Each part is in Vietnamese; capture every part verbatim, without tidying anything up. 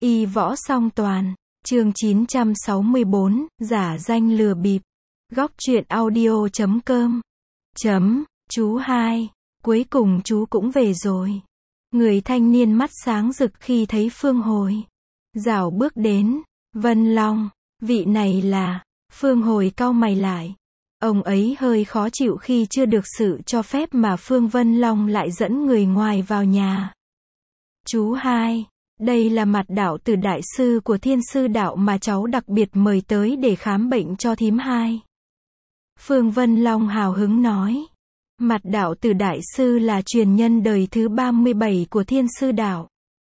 Y võ song toàn. Chương chín trăm sáu mươi bốn, giả danh lừa bịp. Góc truyện audio chấm com. Chấm, chú hai. Cuối cùng chú cũng về rồi. Người thanh niên mắt sáng rực khi thấy Phương Hồi. Rảo bước đến. Vân Long, vị này là. Phương Hồi cau mày lại. Ông ấy hơi khó chịu khi chưa được sự cho phép mà Phương Vân Long lại dẫn người ngoài vào nhà. Chú hai, đây là Mạt Đạo Tử đại sư của Thiên Sư Đạo mà cháu đặc biệt mời tới để khám bệnh cho thím hai. Phương Vân Long hào hứng nói. Mạt Đạo Tử đại sư là truyền nhân đời thứ ba mươi bảy của Thiên Sư Đạo.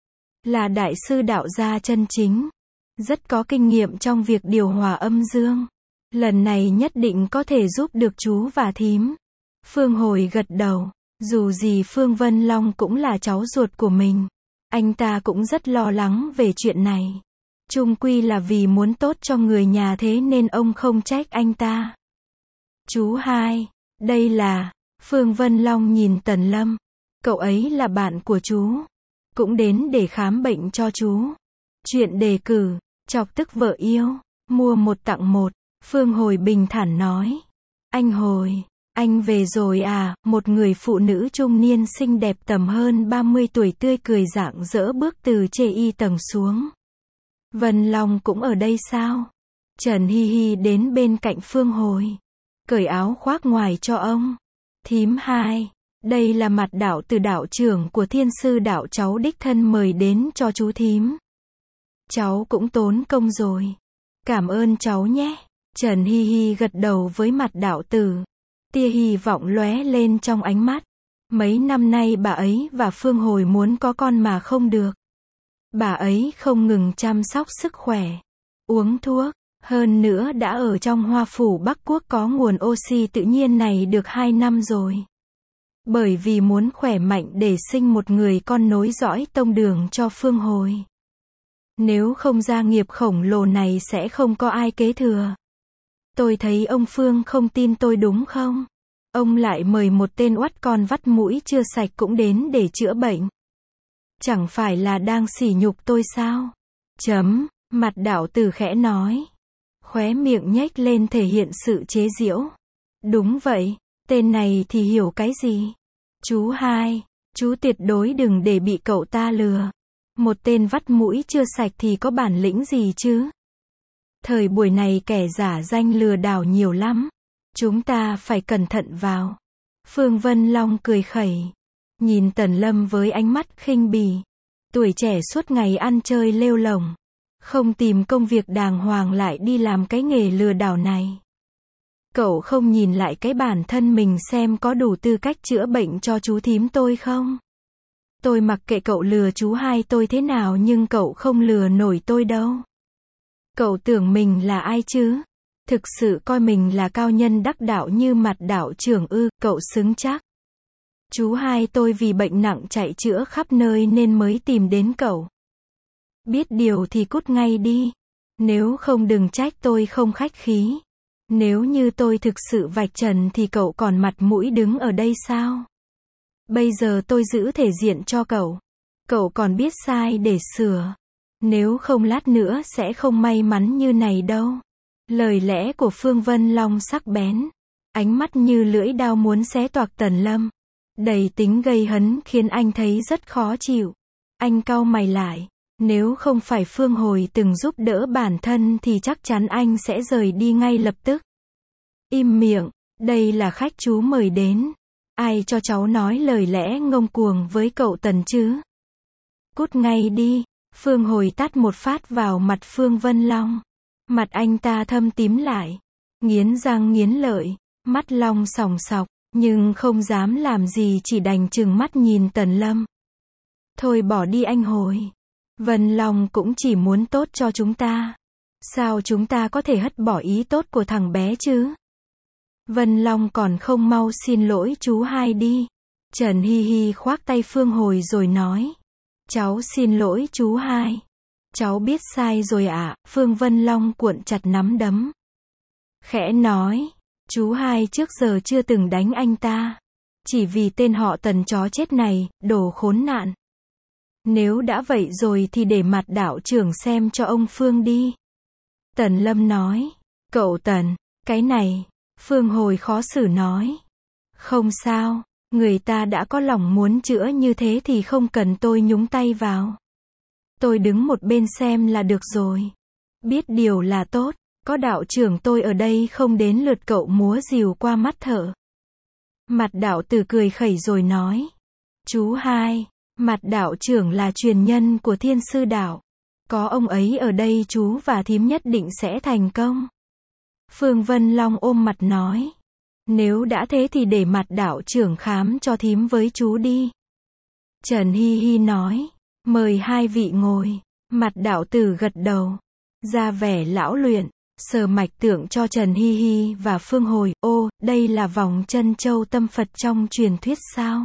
Là đại sư đạo gia chân chính. Rất có kinh nghiệm trong việc điều hòa âm dương. Lần này nhất định có thể giúp được chú và thím. Phương Hồi gật đầu. Dù gì Phương Vân Long cũng là cháu ruột của mình. Anh ta cũng rất lo lắng về chuyện này. Chung quy là vì muốn tốt cho người nhà thế nên ông không trách anh ta. Chú hai, đây là. Phương Vân Long nhìn Tần Lâm. Cậu ấy là bạn của chú. Cũng đến để khám bệnh cho chú. Chuyện đề cử, chọc tức vợ yêu, mua một tặng một. Phương Hồi bình thản nói. Anh Hồi, anh về rồi à? Một người phụ nữ trung niên xinh đẹp tầm hơn ba mươi tuổi tươi cười rạng rỡ bước từ chê y tầng xuống. Vân Long cũng ở đây sao? Trần Hi Hi đến bên cạnh Phương Hồi. Cởi áo khoác ngoài cho ông. Thím hai, đây là Mạt Đạo Tử đạo trưởng của Thiên Sư Đạo cháu đích thân mời đến cho chú thím. Cháu cũng tốn công rồi. Cảm ơn cháu nhé. Trần Hi Hi gật đầu với Mạt Đạo Tử. Tia hy vọng lóe lên trong ánh mắt. Mấy năm nay bà ấy và Phương Hồi muốn có con mà không được. Bà ấy không ngừng chăm sóc sức khỏe, uống thuốc, hơn nữa đã ở trong Hoa Phủ Bắc Quốc có nguồn oxy tự nhiên này được hai năm rồi. Bởi vì muốn khỏe mạnh để sinh một người con nối dõi tông đường cho Phương Hồi. Nếu không gia nghiệp khổng lồ này sẽ không có ai kế thừa. Tôi thấy ông Phương không tin tôi đúng không? Ông lại mời một tên oắt con vắt mũi chưa sạch cũng đến để chữa bệnh. Chẳng phải là đang sỉ nhục tôi sao? Chấm, Mạt Đạo Tử khẽ nói. Khóe miệng nhếch lên thể hiện sự chế giễu. Đúng vậy, tên này thì hiểu cái gì? Chú hai, chú tuyệt đối đừng để bị cậu ta lừa. Một tên vắt mũi chưa sạch thì có bản lĩnh gì chứ? Thời buổi này kẻ giả danh lừa đảo nhiều lắm. Chúng ta phải cẩn thận vào. Phương Vân Long cười khẩy. Nhìn Tần Lâm với ánh mắt khinh bỉ. Tuổi trẻ suốt ngày ăn chơi lêu lổng. Không tìm công việc đàng hoàng lại đi làm cái nghề lừa đảo này. Cậu không nhìn lại cái bản thân mình xem có đủ tư cách chữa bệnh cho chú thím tôi không? Tôi mặc kệ cậu lừa chú hai tôi thế nào nhưng cậu không lừa nổi tôi đâu. Cậu tưởng mình là ai chứ? Thực sự coi mình là cao nhân đắc đạo như Mạt đạo trưởng ư? Cậu xứng chắc. Chú hai tôi vì bệnh nặng chạy chữa khắp nơi nên mới tìm đến cậu. Biết điều thì cút ngay đi. Nếu không đừng trách tôi không khách khí. Nếu như tôi thực sự vạch trần thì cậu còn mặt mũi đứng ở đây sao? Bây giờ tôi giữ thể diện cho cậu. Cậu còn biết sai để sửa. Nếu không lát nữa sẽ không may mắn như này đâu. Lời lẽ của Phương Vân Long sắc bén. Ánh mắt như lưỡi dao muốn xé toạc Tần Lâm. Đầy tính gây hấn khiến anh thấy rất khó chịu. Anh cau mày lại. Nếu không phải Phương Hồi từng giúp đỡ bản thân thì chắc chắn anh sẽ rời đi ngay lập tức. Im miệng, đây là khách chú mời đến. Ai cho cháu nói lời lẽ ngông cuồng với cậu Tần chứ? Cút ngay đi. Phương Hồi tát một phát vào mặt Phương Vân Long. Mặt anh ta thâm tím lại. Nghiến răng nghiến lợi. Mắt long sòng sọc. Nhưng không dám làm gì chỉ đành trừng mắt nhìn Tần Lâm. Thôi bỏ đi anh Hồi. Vân Long cũng chỉ muốn tốt cho chúng ta. Sao chúng ta có thể hất bỏ ý tốt của thằng bé chứ? Vân Long còn không mau xin lỗi chú hai đi. Trần Hi Hi khoác tay Phương Hồi rồi nói. Cháu xin lỗi chú hai. Cháu biết sai rồi ạ. À? Phương Vân Long cuộn chặt nắm đấm. Khẽ nói. Chú hai trước giờ chưa từng đánh anh ta. Chỉ vì tên họ Tần chó chết này, đồ khốn nạn. Nếu đã vậy rồi thì để mặt đạo trưởng xem cho ông Phương đi. Tần Lâm nói. Cậu Tần, cái này, Phương Hồi khó xử nói. Không sao, người ta đã có lòng muốn chữa như thế thì không cần tôi nhúng tay vào. Tôi đứng một bên xem là được rồi. Biết điều là tốt, có đạo trưởng tôi ở đây không đến lượt cậu múa rìu qua mắt thở. Mặt đạo tử cười khẩy rồi nói. Chú hai, mặt đạo trưởng là truyền nhân của Thiên Sư Đạo. Có ông ấy ở đây chú và thím nhất định sẽ thành công. Phương Vân Long ôm mặt nói. Nếu đã thế thì để mặt đạo trưởng khám cho thím với chú đi. Trần Hi Hi nói. Mời hai vị ngồi. Mặt đạo tử gật đầu. Ra vẻ lão luyện. Sờ mạch tượng cho Trần Hi Hi và Phương Hồi. Ô, đây là vòng chân châu tâm Phật trong truyền thuyết sao?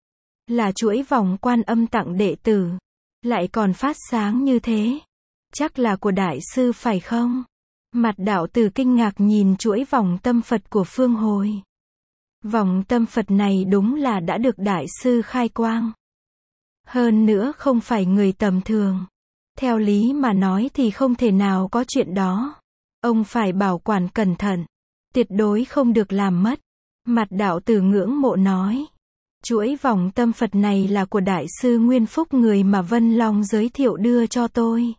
Là chuỗi vòng Quan Âm tặng đệ tử. Lại còn phát sáng như thế. Chắc là của đại sư phải không? Mặt đạo tử kinh ngạc nhìn chuỗi vòng tâm Phật của Phương Hồi. Vòng tâm Phật này đúng là đã được đại sư khai quang. Hơn nữa không phải người tầm thường. Theo lý mà nói thì không thể nào có chuyện đó. Ông phải bảo quản cẩn thận. Tuyệt đối không được làm mất. Mặt đạo tử ngưỡng mộ nói. Chuỗi vòng tâm Phật này là của đại sư Nguyên Phúc, người mà Vân Long giới thiệu đưa cho tôi.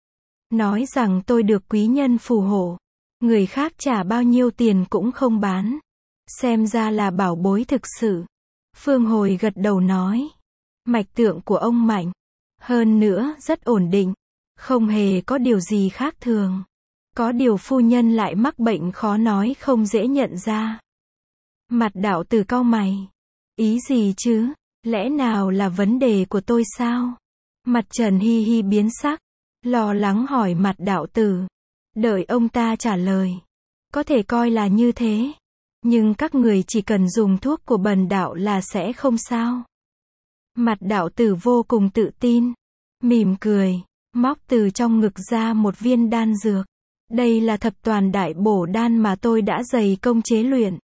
Nói rằng tôi được quý nhân phù hộ. Người khác trả bao nhiêu tiền cũng không bán. Xem ra là bảo bối thực sự. Phương Hồi gật đầu nói. Mạch tượng của ông mạnh. Hơn nữa rất ổn định. Không hề có điều gì khác thường. Có điều phu nhân lại mắc bệnh khó nói không dễ nhận ra. Mặt đạo tử cau mày. Ý gì chứ? Lẽ nào là vấn đề của tôi sao? Mặt Trần Hi Hi biến sắc. Lo lắng hỏi mặt đạo tử. Đợi ông ta trả lời. Có thể coi là như thế. Nhưng các người chỉ cần dùng thuốc của bần đạo là sẽ không sao. Mặt đạo tử vô cùng tự tin. Mỉm cười. Móc từ trong ngực ra một viên đan dược. Đây là thập toàn đại bổ đan mà tôi đã dày công chế luyện.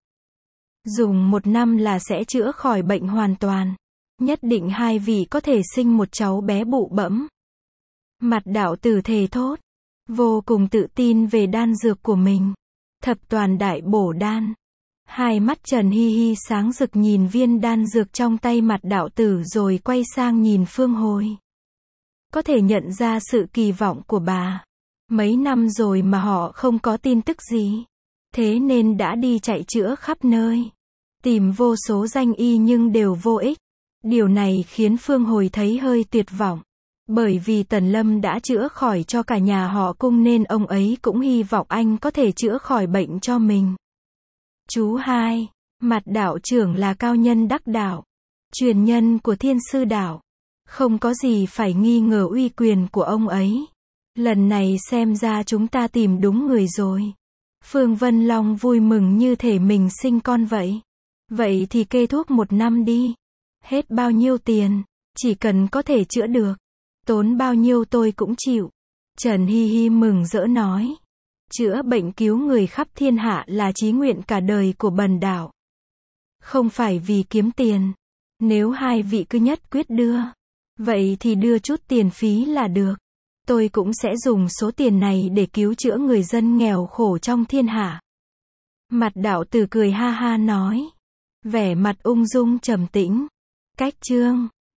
Dùng một năm là sẽ chữa khỏi bệnh hoàn toàn. Nhất định hai vị có thể sinh một cháu bé bụ bẫm. Mặt đạo tử thề thốt. Vô cùng tự tin về đan dược của mình. Thập toàn đại bổ đan. Hai mắt Trần Hi Hi sáng rực nhìn viên đan dược trong tay mặt đạo tử rồi quay sang nhìn Phương Hồi. Có thể nhận ra sự kỳ vọng của bà. Mấy năm rồi mà họ không có tin tức gì. Thế nên đã đi chạy chữa khắp nơi. Tìm vô số danh y nhưng đều vô ích. Điều này khiến Phương Hồi thấy hơi tuyệt vọng. Bởi vì Tần Lâm đã chữa khỏi cho cả nhà họ Cung nên ông ấy cũng hy vọng anh có thể chữa khỏi bệnh cho mình. Chú hai, mặt đạo trưởng là cao nhân đắc đạo. Truyền nhân của Thiên Sư Đạo. Không có gì phải nghi ngờ uy quyền của ông ấy. Lần này xem ra chúng ta tìm đúng người rồi. Phương Vân Long vui mừng như thể mình sinh con vậy. Vậy thì kê thuốc một năm đi. Hết bao nhiêu tiền, chỉ cần có thể chữa được. Tốn bao nhiêu tôi cũng chịu. Trần Hi Hi mừng rỡ nói. Chữa bệnh cứu người khắp thiên hạ là chí nguyện cả đời của bần đạo. Không phải vì kiếm tiền. Nếu hai vị cứ nhất quyết đưa. Vậy thì đưa chút tiền phí là được. Tôi cũng sẽ dùng số tiền này để cứu chữa người dân nghèo khổ trong thiên hạ. Mặt đạo tử cười ha ha nói. Vẻ mặt ung dung trầm tĩnh. Cách chương